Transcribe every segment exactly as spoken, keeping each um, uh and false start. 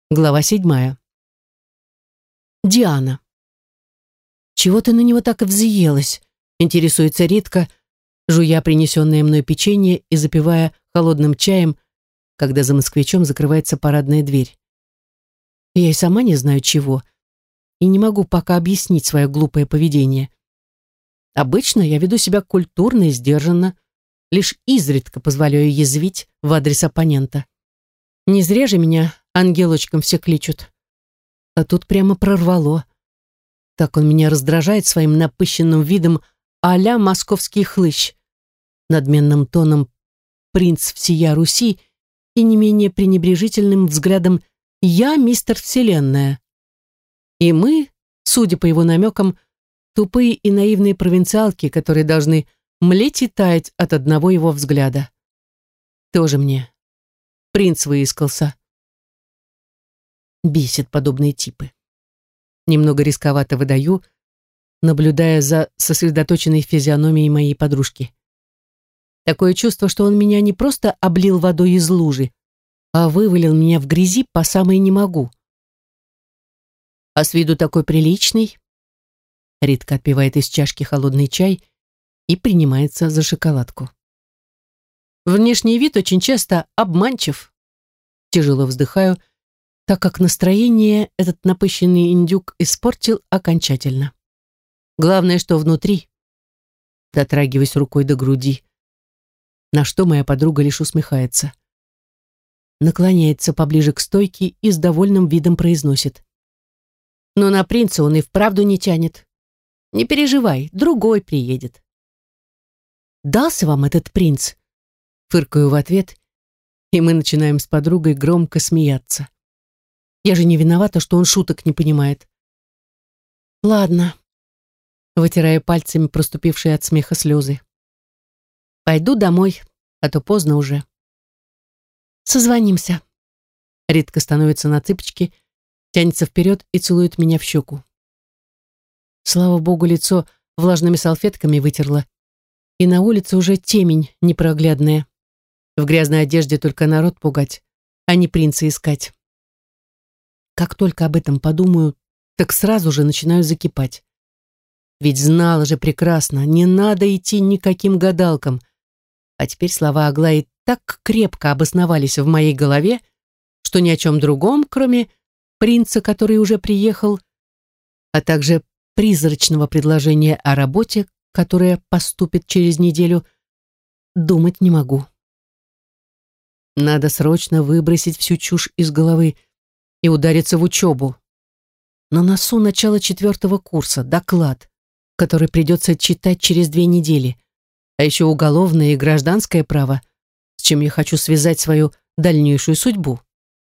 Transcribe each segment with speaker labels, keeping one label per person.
Speaker 1: Глава седьмая. Диана. «Чего ты на него так и взъелась?» — интересуется Ритка, жуя принесенное мной печенье и запивая холодным чаем, когда за москвичом закрывается парадная дверь. Я и сама не знаю чего, и не могу пока объяснить свое глупое поведение. Обычно я веду себя культурно и сдержанно, лишь изредка позволяю язвить в адрес оппонента. Не зря же меня ангелочком все кличут. А тут прямо прорвало. Так он меня раздражает своим напыщенным видом а-ля московский хлыщ, надменным тоном принц всея Руси и не менее пренебрежительным взглядом «я мистер Вселенная». И мы, судя по его намекам, тупые и наивные провинциалки, которые должны млеть и таять от одного его взгляда. Тоже мне принц выискался. Бесит подобные типы. Немного рисковато выдаю, наблюдая за сосредоточенной физиономией моей подружки. Такое чувство, что он меня не просто облил водой из лужи, а вывалил меня в грязи по самой не могу. А с виду такой приличный. Ритка отпивает из чашки холодный чай и принимается за шоколадку. Внешний вид очень часто обманчив. Тяжело вздыхаю, так как настроение этот напыщенный индюк испортил окончательно. Главное, что внутри. Дотрагиваюсь рукой до груди, на что моя подруга лишь усмехается. Наклоняется поближе к стойке и с довольным видом произносит: «Но на принца он и вправду не тянет. Не переживай, другой приедет». «Дался вам этот принц?» Фыркаю в ответ, и мы начинаем с подругой громко смеяться. Я же не виновата, что он шуток не понимает. Ладно. Вытирая пальцами проступившие от смеха слезы. Пойду домой, а то поздно уже. Созвонимся. Ритка становится на цыпочки, тянется вперед и целует меня в щеку. Слава богу, лицо влажными салфетками вытерла, и на улице уже темень непроглядная. В грязной одежде только народ пугать, а не принца искать. Как только об этом подумаю, так сразу же начинаю закипать. Ведь знала же прекрасно, не надо идти никаким гадалкам. А теперь слова Аглаи так крепко обосновались в моей голове, что ни о чем другом, кроме принца, который уже приехал, а также призрачного предложения о работе, которое поступит через неделю, думать не могу. Надо срочно выбросить всю чушь из головы и удариться в учебу. На носу начало четвертого курса, доклад, который придется читать через две недели, а еще уголовное и гражданское право, с чем я хочу связать свою дальнейшую судьбу.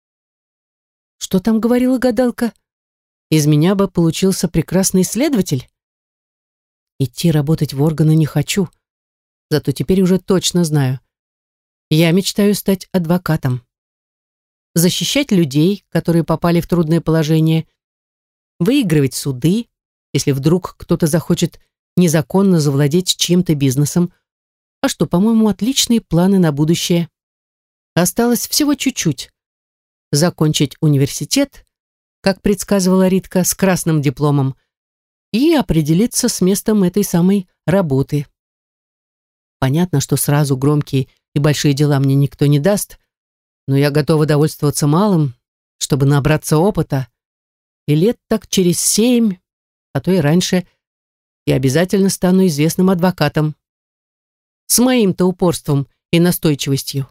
Speaker 1: Что там говорила гадалка? Из меня бы получился прекрасный следователь. Идти работать в органы не хочу, зато теперь уже точно знаю. Я мечтаю стать адвокатом. Защищать людей, которые попали в трудное положение, выигрывать суды, если вдруг кто-то захочет незаконно завладеть чьим-то бизнесом. А что, по-моему, отличные планы на будущее. Осталось всего чуть-чуть. Закончить университет, как предсказывала Ритка, с красным дипломом, и определиться с местом этой самой работы. Понятно, что сразу громкие и большие дела мне никто не даст, но я готова довольствоваться малым, чтобы набраться опыта, и лет так через семь, а то и раньше, я обязательно стану известным адвокатом. С моим-то упорством и настойчивостью.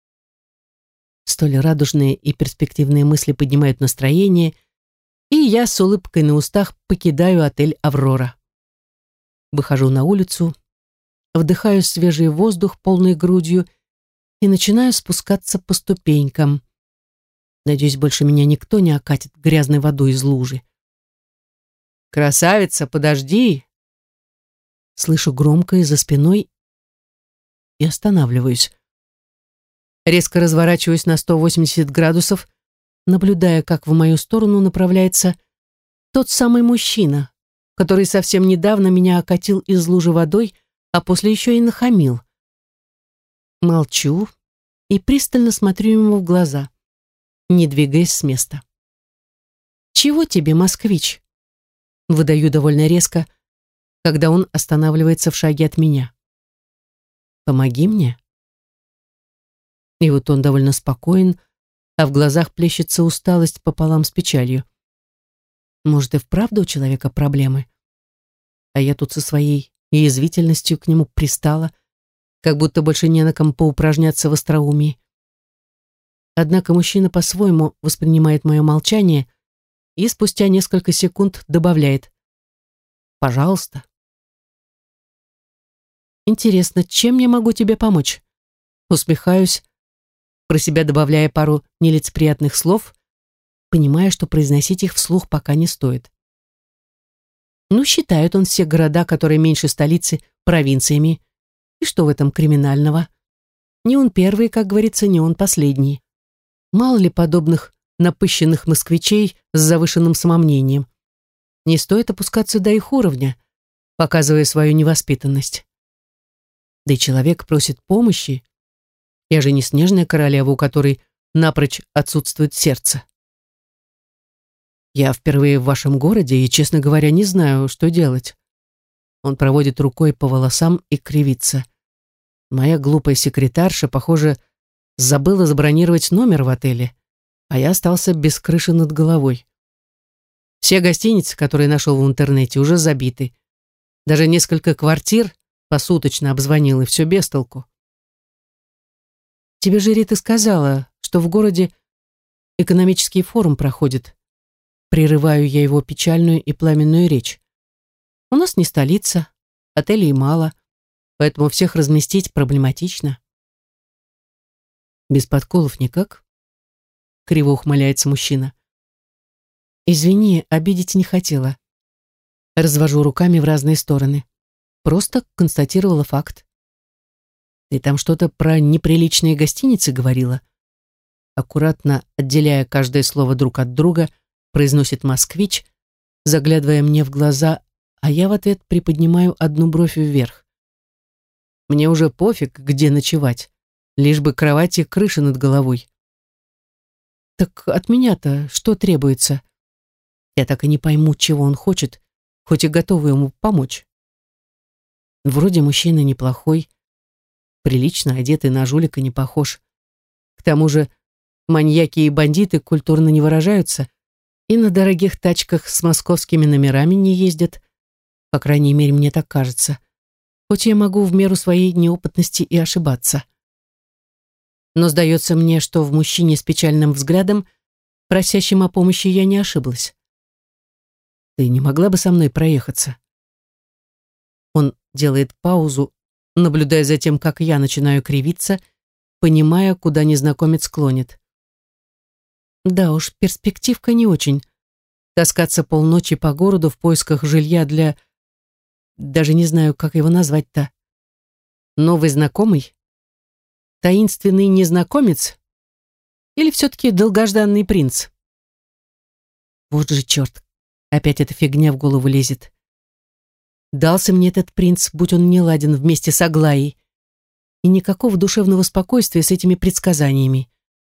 Speaker 1: Столь радужные и перспективные мысли поднимают настроение, и я с улыбкой на устах покидаю отель «Аврора». Выхожу на улицу, вдыхаю свежий воздух полной грудью и начинаю спускаться по ступенькам. Надеюсь, больше меня никто не окатит грязной водой из лужи. «Красавица, подожди!» Слышу громкое за спиной и останавливаюсь. Резко разворачиваюсь на сто восемьдесят градусов, наблюдая, как в мою сторону направляется тот самый мужчина, который совсем недавно меня окатил из лужи водой, а после еще и нахамил. Молчу и пристально смотрю ему в глаза, не двигаясь с места. «Чего тебе, москвич?» Выдаю довольно резко, когда он останавливается в шаге от меня. «Помоги мне». И вот он довольно спокоен, а в глазах плещется усталость пополам с печалью. Может, и вправду у человека проблемы? А я тут со своей язвительностью к нему пристала, как будто больше не на ком поупражняться в остроумии. Однако мужчина по-своему воспринимает мое молчание и спустя несколько секунд добавляет: «Пожалуйста». «Интересно, чем я могу тебе помочь?» Усмехаюсь, про себя добавляя пару нелицеприятных слов, понимая, что произносить их вслух пока не стоит. Ну, считает он все города, которые меньше столицы, провинциями. И что в этом криминального? Не он первый, как говорится, не он последний. Мало ли подобных напыщенных москвичей с завышенным самомнением. Не стоит опускаться до их уровня, показывая свою невоспитанность. Да и человек просит помощи. Я же не снежная королева, у которой напрочь отсутствует сердце. Я впервые в вашем городе и, честно говоря, не знаю, что делать. Он проводит рукой по волосам и кривится. Моя глупая секретарша, похоже, забыла забронировать номер в отеле, а я остался без крыши над головой. Все гостиницы, которые нашел в интернете, уже забиты. Даже несколько квартир посуточно обзвонил, и все без толку. Тебе же Рита сказала, что в городе экономический форум проходит. Прерываю я его печальную и пламенную речь. У нас не столица, отелей мало, поэтому всех разместить проблематично. Без подколов никак? Криво ухмыляется мужчина. Извини, обидеть не хотела. Развожу руками в разные стороны. Просто констатировала факт. Ты там что-то про неприличные гостиницы говорила? Аккуратно отделяя каждое слово друг от друга, произносит москвич, заглядывая мне в глаза, а я в ответ приподнимаю одну бровь вверх. Мне уже пофиг, где ночевать, лишь бы кровать и крыша над головой. Так от меня-то что требуется? Я так и не пойму, чего он хочет, хоть и готова ему помочь. Вроде мужчина неплохой, прилично одетый, на жулика не похож. К тому же маньяки и бандиты культурно не выражаются и на дорогих тачках с московскими номерами не ездят. По крайней мере, мне так кажется. Хоть я могу в меру своей неопытности и ошибаться. Но сдается мне, что в мужчине с печальным взглядом, просящим о помощи, я не ошиблась. Ты не могла бы со мной проехаться? Он делает паузу, наблюдая за тем, как я начинаю кривиться, понимая, куда незнакомец клонит. Да уж, перспективка не очень. Таскаться полночи по городу в поисках жилья для... Даже не знаю, как его назвать-то. Новый знакомый? Таинственный незнакомец? Или все-таки долгожданный принц? Вот же черт, опять эта фигня в голову лезет. Дался мне этот принц, будь он не ладен вместе с Аглаей. И никакого душевного спокойствия с этими предсказаниями.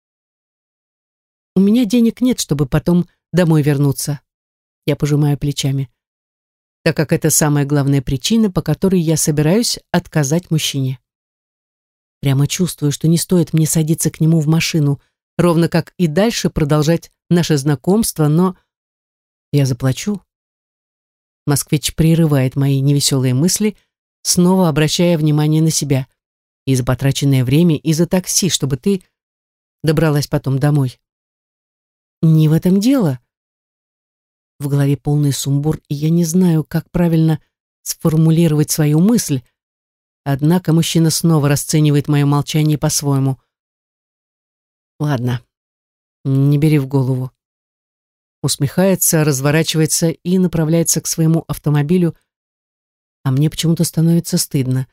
Speaker 1: У меня денег нет, чтобы потом домой вернуться. Я пожимаю плечами, так как это самая главная причина, по которой я собираюсь отказать мужчине. Прямо чувствую, что не стоит мне садиться к нему в машину, ровно как и дальше продолжать наше знакомство, но я заплачу. Москвич прерывает мои невеселые мысли, снова обращая внимание на себя. И за потраченное время, и за такси, чтобы ты добралась потом домой. Не в этом дело. В голове полный сумбур, и я не знаю, как правильно сформулировать свою мысль, однако мужчина снова расценивает мое молчание по-своему. Ладно, не бери в голову. Усмехается, разворачивается и направляется к своему автомобилю, а мне почему-то становится стыдно.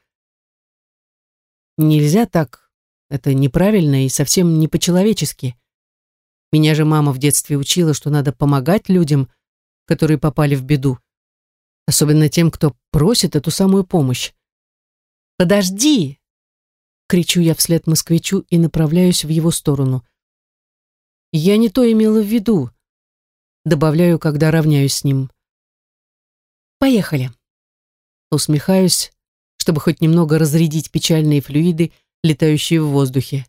Speaker 1: Нельзя так, это неправильно и совсем не по-человечески. Меня же мама в детстве учила, что надо помогать людям, которые попали в беду, особенно тем, кто просит эту самую помощь. «Подожди!» — кричу я вслед москвичу и направляюсь в его сторону. «Я не то имела в виду. добавляю, когда равняюсь с ним. Поехали. Усмехаюсь, чтобы хоть немного разрядить печальные флюиды, летающие в воздухе.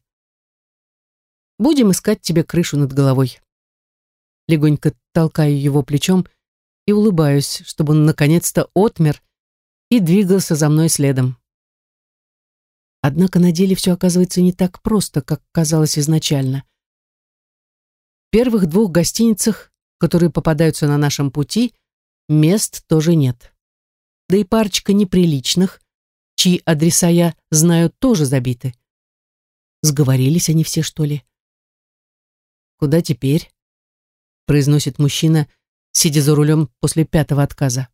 Speaker 1: Будем искать тебе крышу над головой. Легонько толкаю его плечом и улыбаюсь, чтобы он наконец-то отмер и двигался за мной следом. Однако на деле все оказывается не так просто, как казалось изначально. В первых двух гостиницах, которые попадаются на нашем пути, мест тоже нет. Да и парочка неприличных, чьи адреса я знаю, тоже забиты. Сговорились они все, что ли? «Куда теперь?» — произносит мужчина, сидя за рулем после пятого отказа.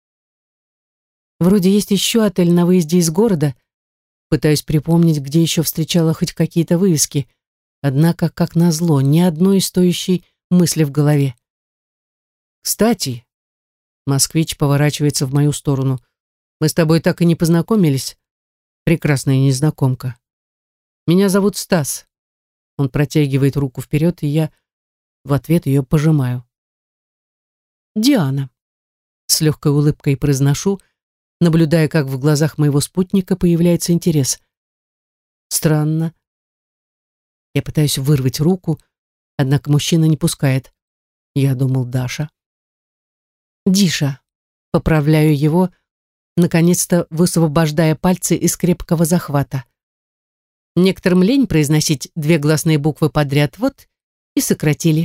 Speaker 1: «Вроде есть еще отель на выезде из города», пытаюсь припомнить, где еще встречала хоть какие-то вывески, однако, как назло, ни одной стоящей мысли в голове. «Кстати», — москвич поворачивается в мою сторону, «мы с тобой так и не познакомились, прекрасная незнакомка. Меня зовут Стас». Он протягивает руку вперед, и я в ответ ее пожимаю. «Диана», — с легкой улыбкой произношу, наблюдая, как в глазах моего спутника появляется интерес. Странно. Я пытаюсь вырвать руку, однако мужчина не пускает. Я думал, Даша. «Диша», — поправляю его, наконец-то высвобождая пальцы из крепкого захвата. Некоторым лень произносить две гласные буквы подряд, вот и сократили.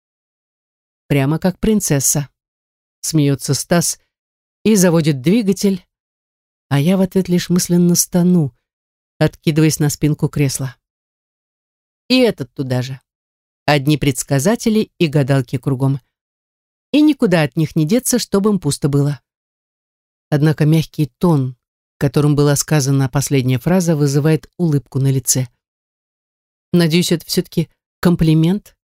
Speaker 1: Прямо как принцесса. Смеется Стас и заводит двигатель, а я в ответ лишь мысленно стану, откидываясь на спинку кресла. И этот туда же. Одни предсказатели и гадалки кругом. И никуда от них не деться, чтобы им пусто было. Однако мягкий тон, которым была сказана последняя фраза, вызывает улыбку на лице. Надеюсь, это все-таки комплимент?